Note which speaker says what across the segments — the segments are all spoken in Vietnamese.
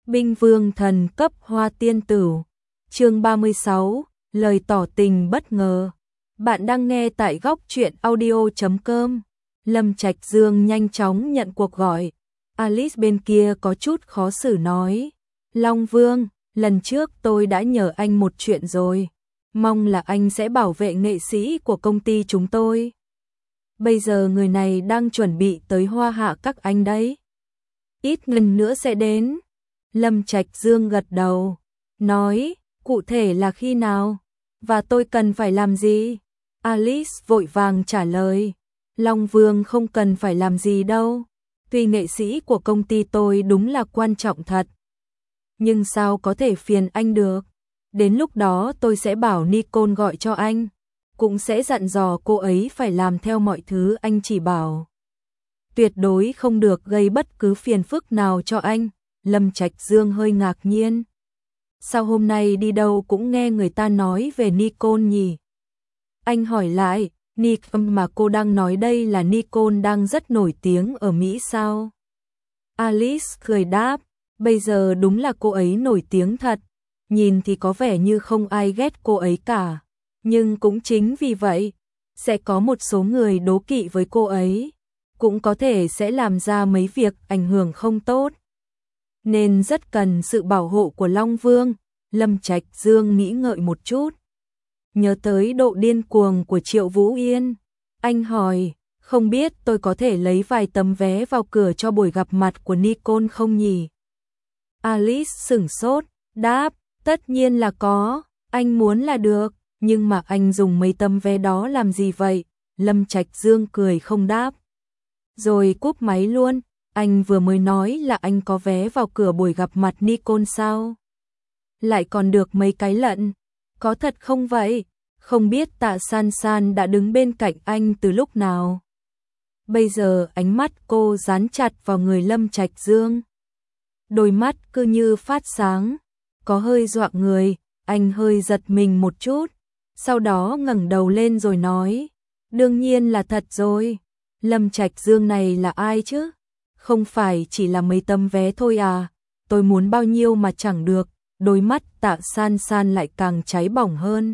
Speaker 1: Binh vương thần cấp hoa tiên tử. Chương 36, lời tỏ tình bất ngờ. Bạn đang nghe tại góc truyện audio.com. Lâm Trạch Dương nhanh chóng nhận cuộc gọi. Alice bên kia có chút khó xử nói. Long Vương, lần trước tôi đã nhờ anh một chuyện rồi. Mong là anh sẽ bảo vệ nghệ sĩ của công ty chúng tôi. Bây giờ người này đang chuẩn bị tới hoa hạ các anh đấy. Ít lần nữa sẽ đến. Lâm Trạch Dương gật đầu, nói, cụ thể là khi nào? Và tôi cần phải làm gì? Alice vội vàng trả lời, Long Vương không cần phải làm gì đâu. Tuy nghệ sĩ của công ty tôi đúng là quan trọng thật. Nhưng sao có thể phiền anh được? Đến lúc đó tôi sẽ bảo Nicole gọi cho anh. Cũng sẽ dặn dò cô ấy phải làm theo mọi thứ anh chỉ bảo. Tuyệt đối không được gây bất cứ phiền phức nào cho anh. Lâm Trạch Dương hơi ngạc nhiên. Sao hôm nay đi đâu cũng nghe người ta nói về Nicole nhỉ? Anh hỏi lại, Nicole mà cô đang nói đây là Nicole đang rất nổi tiếng ở Mỹ sao? Alice cười đáp, bây giờ đúng là cô ấy nổi tiếng thật. Nhìn thì có vẻ như không ai ghét cô ấy cả. Nhưng cũng chính vì vậy, sẽ có một số người đố kỵ với cô ấy. Cũng có thể sẽ làm ra mấy việc ảnh hưởng không tốt. Nên rất cần sự bảo hộ của Long Vương. Lâm Trạch Dương nghĩ ngợi một chút. Nhớ tới độ điên cuồng của Triệu Vũ Yên. Anh hỏi, không biết tôi có thể lấy vài tấm vé vào cửa cho buổi gặp mặt của Nicole không nhỉ? Alice sửng sốt, đáp, tất nhiên là có, anh muốn là được, nhưng mà anh dùng mấy tấm vé đó làm gì vậy? Lâm Trạch Dương cười không đáp. Rồi cúp máy luôn. Anh vừa mới nói là anh có vé vào cửa buổi gặp mặt Nicole sao? Lại còn được mấy cái lận. Có thật không vậy? Không biết Tạ San San đã đứng bên cạnh anh từ lúc nào? Bây giờ ánh mắt cô dán chặt vào người Lâm Trạch Dương. Đôi mắt cứ như phát sáng. Có hơi dọa người. Anh hơi giật mình một chút. Sau đó ngẩng đầu lên rồi nói. Đương nhiên là thật rồi. Lâm Trạch Dương này là ai chứ? Không phải chỉ là mấy tấm vé thôi à, tôi muốn bao nhiêu mà chẳng được. Đôi mắt Tạ San San lại càng cháy bỏng hơn.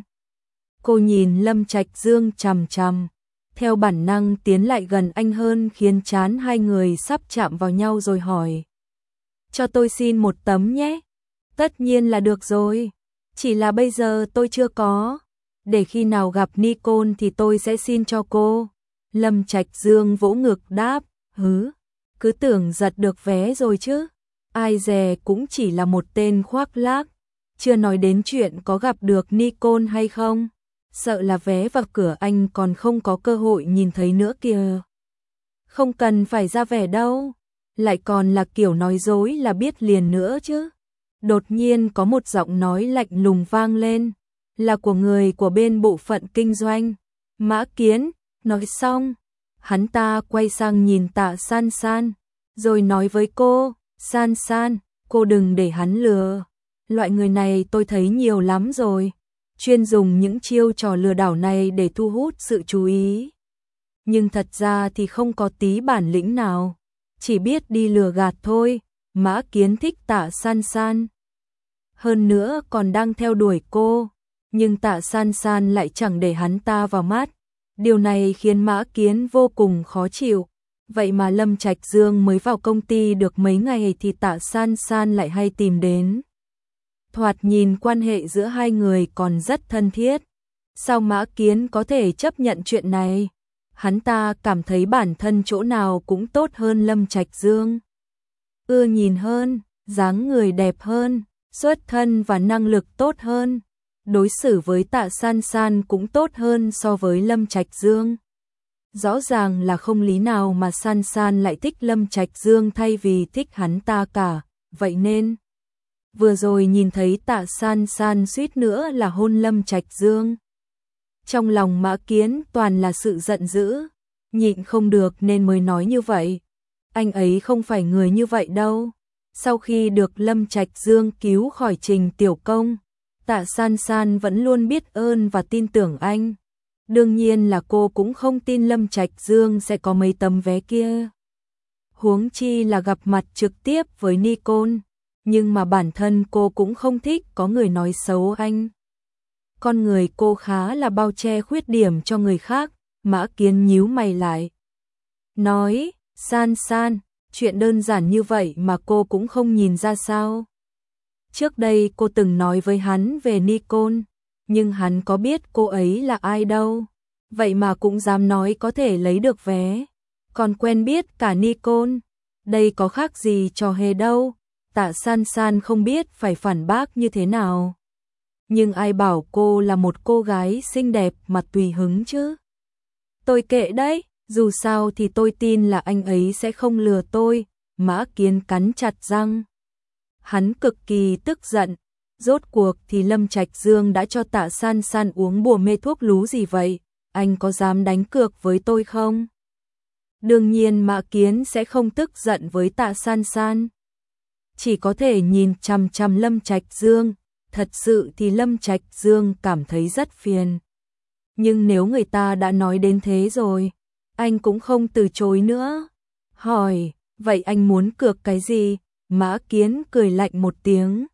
Speaker 1: Cô nhìn Lâm Trạch Dương chằm chằm, theo bản năng tiến lại gần anh hơn khiến trán hai người sắp chạm vào nhau rồi hỏi. Cho tôi xin một tấm nhé. Tất nhiên là được rồi, chỉ là bây giờ tôi chưa có. Để khi nào gặp Nicole thì tôi sẽ xin cho cô. Lâm Trạch Dương vỗ ngực đáp, hứ. Cứ tưởng giật được vé rồi chứ. Ai dè cũng chỉ là một tên khoác lác. Chưa nói đến chuyện có gặp được Nicole hay không. Sợ là vé vào cửa anh còn không có cơ hội nhìn thấy nữa kìa. Không cần phải ra vẻ đâu. Lại còn là kiểu nói dối là biết liền nữa chứ. Đột nhiên có một giọng nói lạnh lùng vang lên. Là của người của bên bộ phận kinh doanh. Mã Kiến. Nói xong, hắn ta quay sang nhìn Tạ San San, rồi nói với cô, San San, cô đừng để hắn lừa. Loại người này tôi thấy nhiều lắm rồi, chuyên dùng những chiêu trò lừa đảo này để thu hút sự chú ý. Nhưng thật ra thì không có tí bản lĩnh nào, chỉ biết đi lừa gạt thôi. Mã Kiến thích Tạ San San. Hơn nữa còn đang theo đuổi cô, nhưng Tạ San San lại chẳng để hắn ta vào mắt. Điều này khiến Mã Kiến vô cùng khó chịu. Vậy mà Lâm Trạch Dương mới vào công ty được mấy ngày thì Tạ San San lại hay tìm đến. Thoạt nhìn quan hệ giữa hai người còn rất thân thiết. Sao Mã Kiến có thể chấp nhận chuyện này? Hắn ta cảm thấy bản thân chỗ nào cũng tốt hơn Lâm Trạch Dương. Ưa nhìn hơn, dáng người đẹp hơn, xuất thân và năng lực tốt hơn. Đối xử với Tạ San San cũng tốt hơn so với Lâm Trạch Dương. Rõ ràng là không lý nào mà San San lại thích Lâm Trạch Dương thay vì thích hắn ta cả. Vậy nên, vừa rồi nhìn thấy Tạ San San suýt nữa là hôn Lâm Trạch Dương. Trong lòng Mã Kiến toàn là sự giận dữ, nhịn không được nên mới nói như vậy. Anh ấy không phải người như vậy đâu. Sau khi được Lâm Trạch Dương cứu khỏi Trình Tiểu Công, Tạ San San vẫn luôn biết ơn và tin tưởng anh. Đương nhiên là cô cũng không tin Lâm Trạch Dương sẽ có mấy tấm vé kia. Huống chi là gặp mặt trực tiếp với Nicole. Nhưng mà bản thân cô cũng không thích có người nói xấu anh. Con người cô khá là bao che khuyết điểm cho người khác. Mã Kiến nhíu mày lại. Nói, San San, chuyện đơn giản như vậy mà cô cũng không nhìn ra sao? Trước đây cô từng nói với hắn về Nicole, nhưng hắn có biết cô ấy là ai đâu. Vậy mà cũng dám nói có thể lấy được vé. Còn quen biết cả Nicole. Đây có khác gì trò hề đâu. Tạ San San không biết phải phản bác như thế nào. Nhưng ai bảo cô là một cô gái xinh đẹp mà tùy hứng chứ. Tôi kệ đấy, dù sao thì tôi tin là anh ấy sẽ không lừa tôi. Mã Kiến cắn chặt răng. Hắn cực kỳ tức giận. Rốt cuộc thì Lâm Trạch Dương đã cho Tạ San San uống bùa mê thuốc lú gì vậy? Anh có dám đánh cược với tôi không? Đương nhiên Mã Kiến sẽ không tức giận với Tạ San San. Chỉ có thể nhìn chằm chằm Lâm Trạch Dương. Thật sự thì Lâm Trạch Dương cảm thấy rất phiền. Nhưng nếu người ta đã nói đến thế rồi, anh cũng không từ chối nữa. Hỏi, vậy anh muốn cược cái gì? Mã Kiến cười lạnh một tiếng.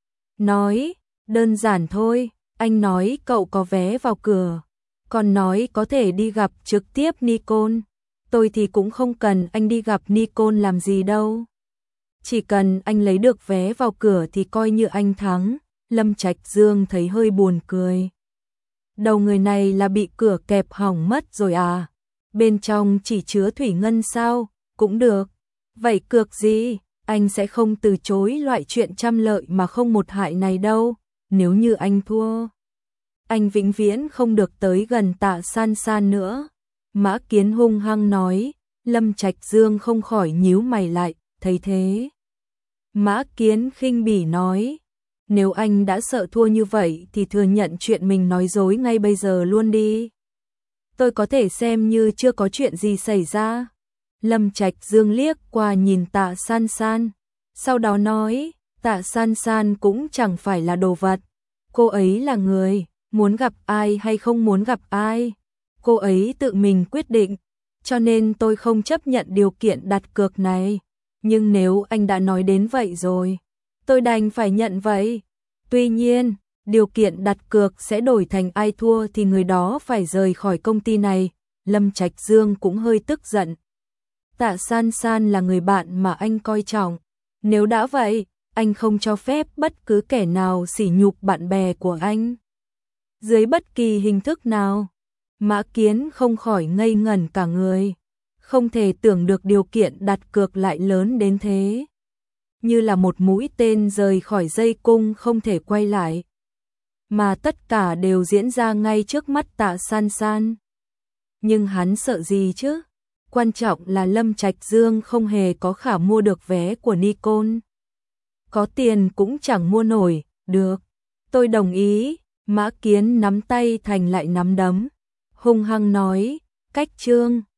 Speaker 1: Nói, đơn giản thôi, anh nói cậu có vé vào cửa. Còn nói có thể đi gặp trực tiếp Nicole. Tôi thì cũng không cần anh đi gặp Nicole làm gì đâu. Chỉ cần anh lấy được vé vào cửa thì coi như anh thắng. Lâm Trạch Dương thấy hơi buồn cười. Đầu người này là bị cửa kẹp hỏng mất rồi à? Bên trong chỉ chứa thủy ngân sao? Cũng được. Vậy cược gì? Anh sẽ không từ chối loại chuyện trăm lợi mà không một hại này đâu. Nếu như anh thua, anh vĩnh viễn không được tới gần Tạ San San nữa. Mã Kiến hung hăng nói. Lâm Trạch Dương không khỏi nhíu mày lại, thấy thế. Mã Kiến khinh bỉ nói. Nếu anh đã sợ thua như vậy thì thừa nhận chuyện mình nói dối ngay bây giờ luôn đi. Tôi có thể xem như chưa có chuyện gì xảy ra. Lâm Trạch Dương liếc qua nhìn Tạ San San. Sau đó nói, Tạ San San cũng chẳng phải là đồ vật. Cô ấy là người, muốn gặp ai hay không muốn gặp ai. Cô ấy tự mình quyết định. Cho nên tôi không chấp nhận điều kiện đặt cược này. Nhưng nếu anh đã nói đến vậy rồi, tôi đành phải nhận vậy. Tuy nhiên, điều kiện đặt cược sẽ đổi thành ai thua thì người đó phải rời khỏi công ty này. Lâm Trạch Dương cũng hơi tức giận. Tạ San San là người bạn mà anh coi trọng. Nếu đã vậy, anh không cho phép bất cứ kẻ nào sỉ nhục bạn bè của anh. Dưới bất kỳ hình thức nào. Mã Kiến không khỏi ngây ngẩn cả người. Không thể tưởng được điều kiện đặt cược lại lớn đến thế. Như là một mũi tên rời khỏi dây cung không thể quay lại. Mà tất cả đều diễn ra ngay trước mắt Tạ San San. Nhưng hắn sợ gì chứ? Quan trọng là Lâm Trạch Dương không hề có khả mua được vé của Nicole. Có tiền cũng chẳng mua nổi, được. Tôi đồng ý. Mã Kiến nắm tay thành lại nắm đấm. Hung hăng nói, cách Trương,